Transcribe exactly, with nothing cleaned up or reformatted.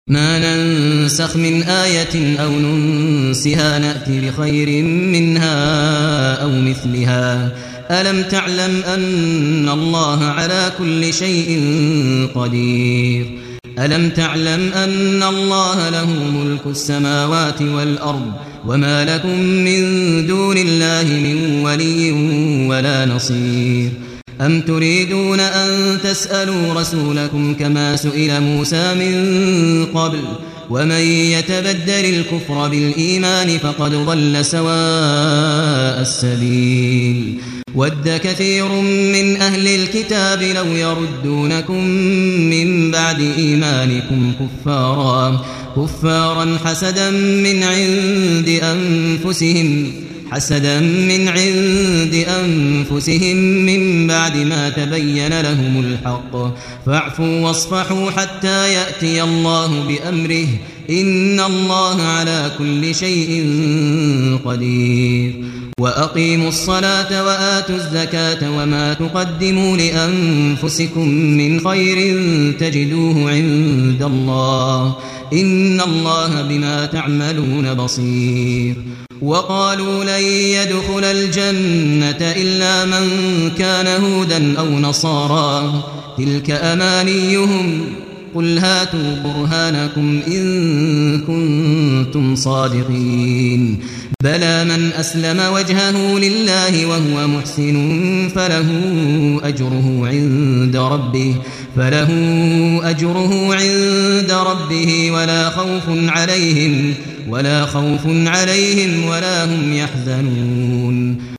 ما ننسخ من آية أو ننسها نأتي بخير منها أو مثلها ألم تعلم أن الله على كل شيء قدير ألم تعلم أن الله له ملك السماوات والأرض وما لكم من دون الله من ولي ولا نصير أم تريدون أن تسألوا رسولكم كما سئل موسى من قبل ومن يتبدل الكفر بالإيمان فقد ضل سواء السبيل ود كثير من أهل الكتاب لو يردونكم من بعد إيمانكم كفارا كفارا حسدا من عند أنفسهم حسدا من عند أنفسهم من بعد ما تبين لهم الحق فاعفوا واصفحوا حتى يأتي الله بأمره إن الله على كل شيء قدير وأقيموا الصلاة وآتوا الزكاة وما تقدموا لأنفسكم من خير تجدوه عند الله إن الله بما تعملون بصير وقالوا لن يدخل الجنة إلا من كان هودا أو نصارى تلك أمانيهم قل هاتوا برهانكم إن كنتم صادقين بلى من أسلم وجهه لله وهو محسن فله أجره عند ربه فله أجره عند ربه ولا خوف عليهم ولا خوف عليهم ولا هم يحزنون